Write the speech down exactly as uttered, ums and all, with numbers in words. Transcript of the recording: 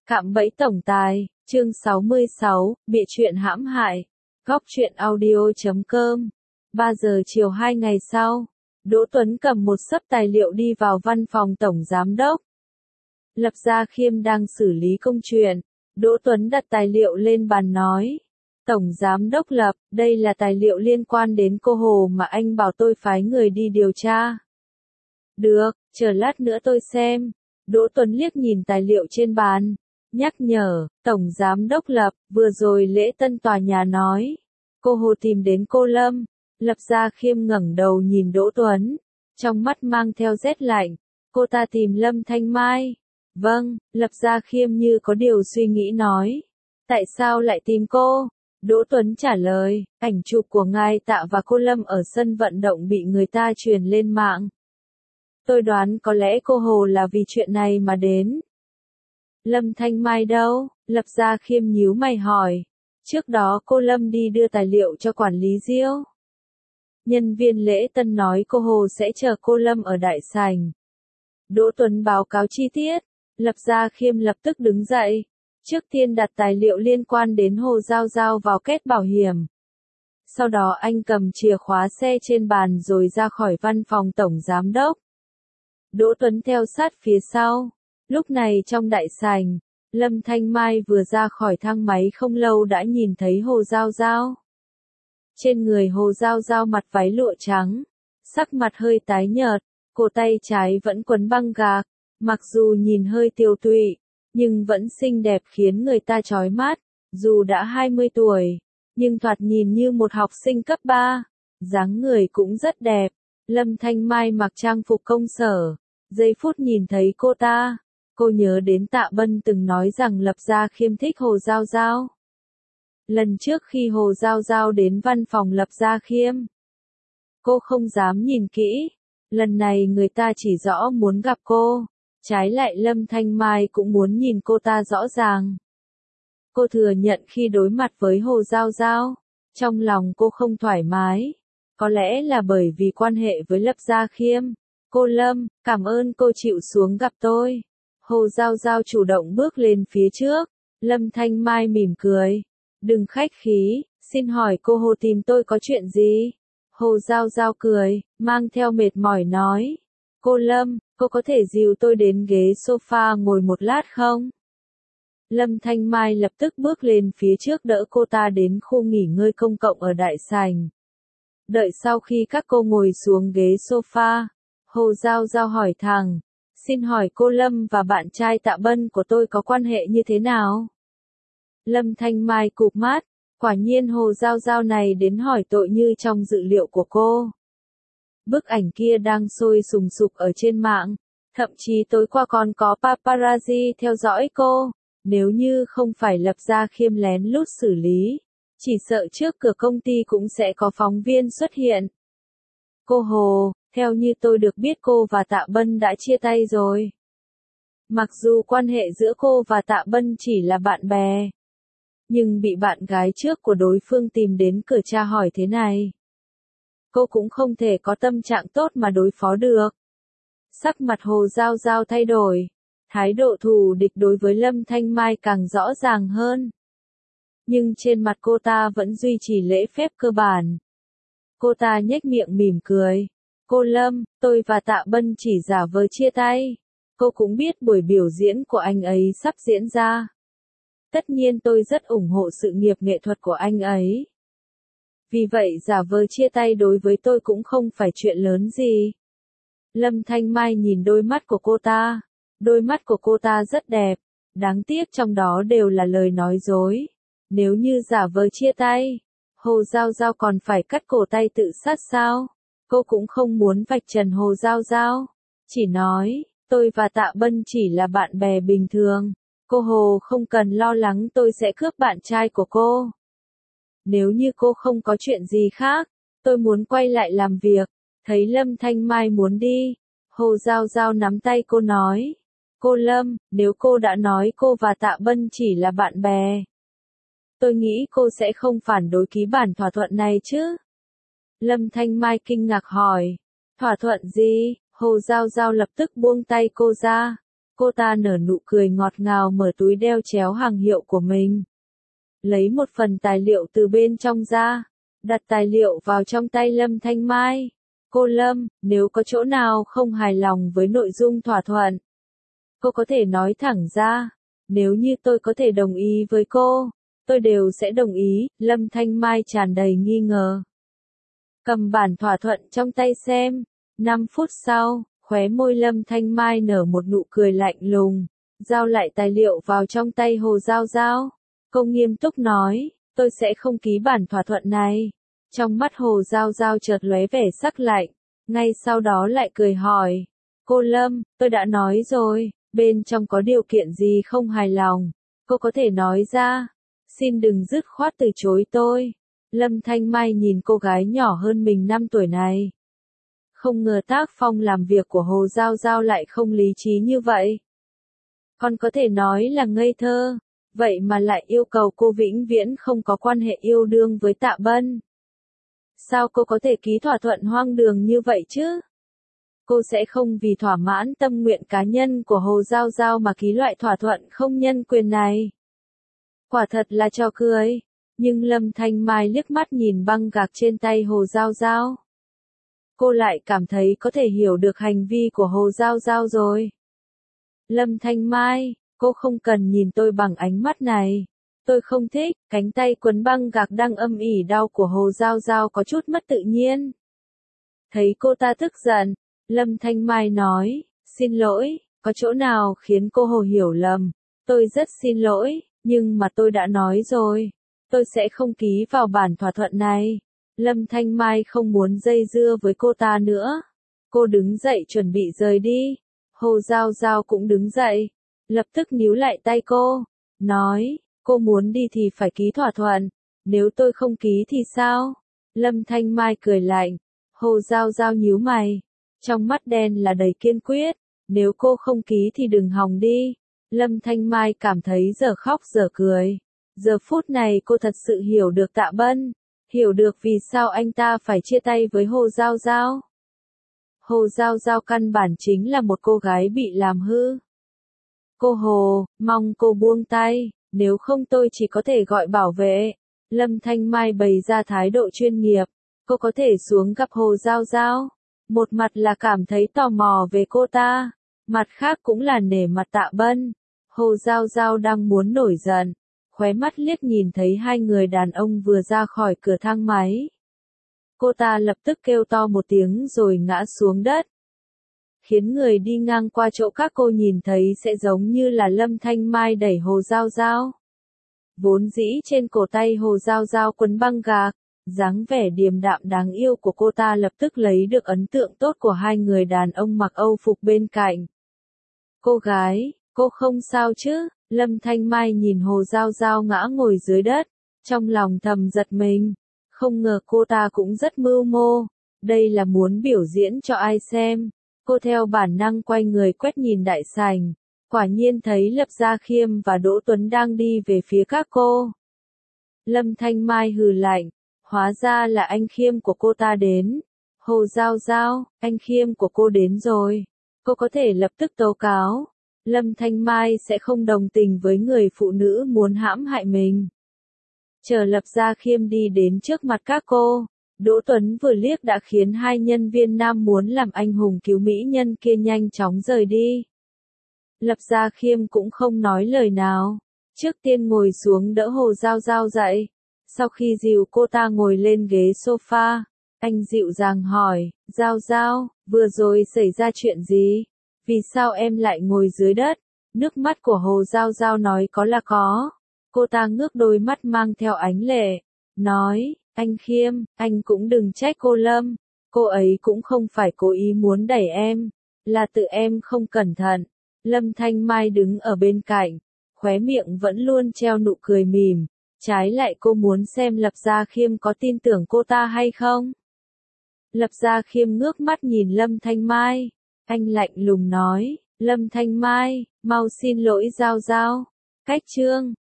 Cạm bẫy tổng tài, chương sáu mươi sáu, bịa chuyện hãm hại. Góc truyện audio chấm com. ba giờ chiều hai ngày sau, Đỗ Tuấn cầm một xấp tài liệu đi vào văn phòng tổng giám đốc. Lập Gia Khiêm đang xử lý công chuyện. Đỗ Tuấn đặt tài liệu lên bàn nói. Tổng giám đốc Lập, đây là tài liệu liên quan đến cô Hồ mà anh bảo tôi phái người đi điều tra. Được, chờ lát nữa tôi xem. Đỗ Tuấn liếc nhìn tài liệu trên bàn. Nhắc nhở, Tổng Giám đốc Lập, vừa rồi lễ tân tòa nhà nói. Cô Hồ tìm đến cô Lâm. Lập Gia Khiêm ngẩng đầu nhìn Đỗ Tuấn. Trong mắt mang theo rét lạnh. Cô ta tìm Lâm Thanh Mai. Vâng, Lập Gia Khiêm như có điều suy nghĩ nói. Tại sao lại tìm cô? Đỗ Tuấn trả lời, ảnh chụp của ngài Tạ và cô Lâm ở sân vận động bị người ta truyền lên mạng. Tôi đoán có lẽ cô Hồ là vì chuyện này mà đến. Lâm Thanh Mai đâu? Lập Gia Khiêm nhíu mày hỏi. Trước đó cô Lâm đi đưa tài liệu cho quản lý Diêu. Nhân viên lễ tân nói cô Hồ sẽ chờ cô Lâm ở đại sảnh. Đỗ Tuấn báo cáo chi tiết. Lập Gia Khiêm lập tức đứng dậy. Trước tiên đặt tài liệu liên quan đến Hồ Giao Giao vào két bảo hiểm. Sau đó anh cầm chìa khóa xe trên bàn rồi ra khỏi văn phòng tổng giám đốc. Đỗ Tuấn theo sát phía sau. Lúc này trong đại sảnh, Lâm Thanh Mai vừa ra khỏi thang máy không lâu đã nhìn thấy Hồ Giao Giao. Trên người Hồ Giao Giao mặc váy lụa trắng, sắc mặt hơi tái nhợt, cổ tay trái vẫn quấn băng gạc, mặc dù nhìn hơi tiều tụy, nhưng vẫn xinh đẹp khiến người ta chói mắt, dù đã hai mươi tuổi, nhưng thoạt nhìn như một học sinh cấp ba, dáng người cũng rất đẹp. Lâm Thanh Mai mặc trang phục công sở, giây phút nhìn thấy cô ta, cô nhớ đến Tạ Bân từng nói rằng Lập Gia Khiêm thích Hồ Giao Giao. Lần trước khi Hồ Giao Giao đến văn phòng Lập Gia Khiêm, cô không dám nhìn kỹ, lần này người ta chỉ rõ muốn gặp cô. Trái lại Lâm Thanh Mai cũng muốn nhìn cô ta rõ ràng. Cô thừa nhận khi đối mặt với Hồ Giao Giao, trong lòng cô không thoải mái. Có lẽ là bởi vì quan hệ với Lập Gia Khiêm. Cô Lâm, cảm ơn cô chịu xuống gặp tôi. Hồ Giao Giao chủ động bước lên phía trước. Lâm Thanh Mai mỉm cười. Đừng khách khí, xin hỏi cô Hồ tìm tôi có chuyện gì? Hồ Giao Giao cười, mang theo mệt mỏi nói. Cô Lâm, cô có thể dìu tôi đến ghế sofa ngồi một lát không? Lâm Thanh Mai lập tức bước lên phía trước đỡ cô ta đến khu nghỉ ngơi công cộng ở đại sảnh. Đợi sau khi các cô ngồi xuống ghế sofa, Hồ Giao Giao hỏi thẳng, xin hỏi cô Lâm và bạn trai Tạ Bân của tôi có quan hệ như thế nào? Lâm Thanh Mai cụp mắt, quả nhiên Hồ Giao Giao này đến hỏi tội như trong dự liệu của cô. Bức ảnh kia đang sôi sùng sục ở trên mạng, thậm chí tối qua còn có paparazzi theo dõi cô, nếu như không phải Lập Gia Khiêm lén lút xử lý, chỉ sợ trước cửa công ty cũng sẽ có phóng viên xuất hiện. Cô Hồ, theo như tôi được biết cô và Tạ Bân đã chia tay rồi. Mặc dù quan hệ giữa cô và Tạ Bân chỉ là bạn bè, nhưng bị bạn gái trước của đối phương tìm đến cửa tra hỏi thế này. Cô cũng không thể có tâm trạng tốt mà đối phó được. Sắc mặt Hồ Giao Giao thay đổi. Thái độ thù địch đối với Lâm Thanh Mai càng rõ ràng hơn. Nhưng trên mặt cô ta vẫn duy trì lễ phép cơ bản. Cô ta nhếch miệng mỉm cười. Cô Lâm, tôi và Tạ Bân chỉ giả vờ chia tay. Cô cũng biết buổi biểu diễn của anh ấy sắp diễn ra. Tất nhiên tôi rất ủng hộ sự nghiệp nghệ thuật của anh ấy. Vì vậy giả vờ chia tay đối với tôi cũng không phải chuyện lớn gì. Lâm Thanh Mai nhìn đôi mắt của cô ta. Đôi mắt của cô ta rất đẹp. Đáng tiếc trong đó đều là lời nói dối. Nếu như giả vờ chia tay, Hồ Giao Giao còn phải cắt cổ tay tự sát sao? Cô cũng không muốn vạch trần Hồ Giao Giao. Chỉ nói, tôi và Tạ Bân chỉ là bạn bè bình thường. Cô Hồ không cần lo lắng tôi sẽ cướp bạn trai của cô. Nếu như cô không có chuyện gì khác, tôi muốn quay lại làm việc. Thấy Lâm Thanh Mai muốn đi, Hồ Giao Giao nắm tay cô nói. Cô Lâm, nếu cô đã nói cô và Tạ Bân chỉ là bạn bè, tôi nghĩ cô sẽ không phản đối ký bản thỏa thuận này chứ? Lâm Thanh Mai kinh ngạc hỏi. Thỏa thuận gì? Hồ Giao Giao lập tức buông tay cô ra. Cô ta nở nụ cười ngọt ngào mở túi đeo chéo hàng hiệu của mình. Lấy một phần tài liệu từ bên trong ra, đặt tài liệu vào trong tay Lâm Thanh Mai. Cô Lâm, nếu có chỗ nào không hài lòng với nội dung thỏa thuận, cô có thể nói thẳng ra. Nếu như tôi có thể đồng ý với cô, tôi đều sẽ đồng ý. Lâm Thanh Mai tràn đầy nghi ngờ. Cầm bản thỏa thuận trong tay xem. năm phút sau, khóe môi Lâm Thanh Mai nở một nụ cười lạnh lùng, giao lại tài liệu vào trong tay Hồ Giao Giao. Cô nghiêm túc nói, tôi sẽ không ký bản thỏa thuận này. Trong mắt Hồ Giao Giao chợt lóe vẻ sắc lạnh, ngay sau đó lại cười hỏi, cô Lâm, tôi đã nói rồi, bên trong có điều kiện gì không hài lòng, cô có thể nói ra, xin đừng dứt khoát từ chối tôi. Lâm Thanh Mai nhìn cô gái nhỏ hơn mình năm tuổi này. Không ngờ tác phong làm việc của Hồ Giao Giao lại không lý trí như vậy. Còn có thể nói là ngây thơ, vậy mà lại yêu cầu cô vĩnh viễn không có quan hệ yêu đương với Tạ Bân. Sao cô có thể ký thỏa thuận hoang đường như vậy chứ? Cô sẽ không vì thỏa mãn tâm nguyện cá nhân của Hồ Giao Giao mà ký loại thỏa thuận không nhân quyền này. Quả thật là trò cười, nhưng Lâm Thanh Mai liếc mắt nhìn băng gạc trên tay Hồ Giao Giao. Cô lại cảm thấy có thể hiểu được hành vi của Hồ Giao Giao rồi. Lâm Thanh Mai, cô không cần nhìn tôi bằng ánh mắt này. Tôi không thích. Cánh tay quấn băng gạc đang âm ỉ đau của Hồ Giao Giao có chút mất tự nhiên. Thấy cô ta tức giận, Lâm Thanh Mai nói, xin lỗi, có chỗ nào khiến cô Hồ hiểu lầm. Tôi rất xin lỗi, nhưng mà tôi đã nói rồi. Tôi sẽ không ký vào bản thỏa thuận này. Lâm Thanh Mai không muốn dây dưa với cô ta nữa. Cô đứng dậy chuẩn bị rời đi. Hồ Giao Giao cũng đứng dậy, lập tức níu lại tay cô, nói, cô muốn đi thì phải ký thỏa thuận, nếu tôi không ký thì sao? Lâm Thanh Mai cười lạnh, Hồ Giao Giao nhíu mày, trong mắt đen là đầy kiên quyết, nếu cô không ký thì đừng hòng đi. Lâm Thanh Mai cảm thấy giờ khóc giờ cười, giờ phút này cô thật sự hiểu được Tạ Bân, hiểu được vì sao anh ta phải chia tay với Hồ Giao Giao. Hồ Giao Giao căn bản chính là một cô gái bị làm hư. Cô Hồ, mong cô buông tay, nếu không tôi chỉ có thể gọi bảo vệ. Lâm Thanh Mai bày ra thái độ chuyên nghiệp, cô có thể xuống gặp Hồ Giao Giao. Một mặt là cảm thấy tò mò về cô ta, mặt khác cũng là nể mặt Tạ Bân. Hồ Giao Giao đang muốn nổi giận, khóe mắt liếc nhìn thấy hai người đàn ông vừa ra khỏi cửa thang máy. Cô ta lập tức kêu to một tiếng rồi ngã xuống đất. Khiến người đi ngang qua chỗ các cô nhìn thấy sẽ giống như là Lâm Thanh Mai đẩy Hồ Giao Giao. Vốn dĩ trên cổ tay Hồ Giao Giao quấn băng gạc, dáng vẻ điềm đạm đáng yêu của cô ta lập tức lấy được ấn tượng tốt của hai người đàn ông mặc Âu phục bên cạnh. Cô gái, cô không sao chứ? Lâm Thanh Mai nhìn Hồ Giao Giao ngã ngồi dưới đất, trong lòng thầm giật mình. Không ngờ cô ta cũng rất mưu mô, đây là muốn biểu diễn cho ai xem. Cô theo bản năng quay người quét nhìn đại sảnh, quả nhiên thấy Lập Gia Khiêm và Đỗ Tuấn đang đi về phía các cô. Lâm Thanh Mai hừ lạnh, hóa ra là anh Khiêm của cô ta đến. Hồ Giao Giao, anh Khiêm của cô đến rồi, cô có thể lập tức tố cáo. Lâm Thanh Mai sẽ không đồng tình với người phụ nữ muốn hãm hại mình. Chờ Lập Gia Khiêm đi đến trước mặt các cô, Đỗ Tuấn vừa liếc đã khiến hai nhân viên nam muốn làm anh hùng cứu mỹ nhân kia nhanh chóng rời đi. Lập Gia Khiêm cũng không nói lời nào, trước tiên ngồi xuống đỡ Hồ Giao Giao dậy. Sau khi dìu cô ta ngồi lên ghế sofa, anh dịu dàng hỏi, Giao Giao, vừa rồi xảy ra chuyện gì? Vì sao em lại ngồi dưới đất? Nước mắt của Hồ Giao Giao nói có là có. Cô ta ngước đôi mắt mang theo ánh lệ, nói, anh Khiêm, anh cũng đừng trách cô Lâm, cô ấy cũng không phải cố ý muốn đẩy em, là tự em không cẩn thận. Lâm Thanh Mai đứng ở bên cạnh, khóe miệng vẫn luôn treo nụ cười mỉm, trái lại cô muốn xem Lập Gia Khiêm có tin tưởng cô ta hay không. Lập Gia Khiêm ngước mắt nhìn Lâm Thanh Mai, anh lạnh lùng nói, Lâm Thanh Mai, mau xin lỗi Giao Giao. Cách chương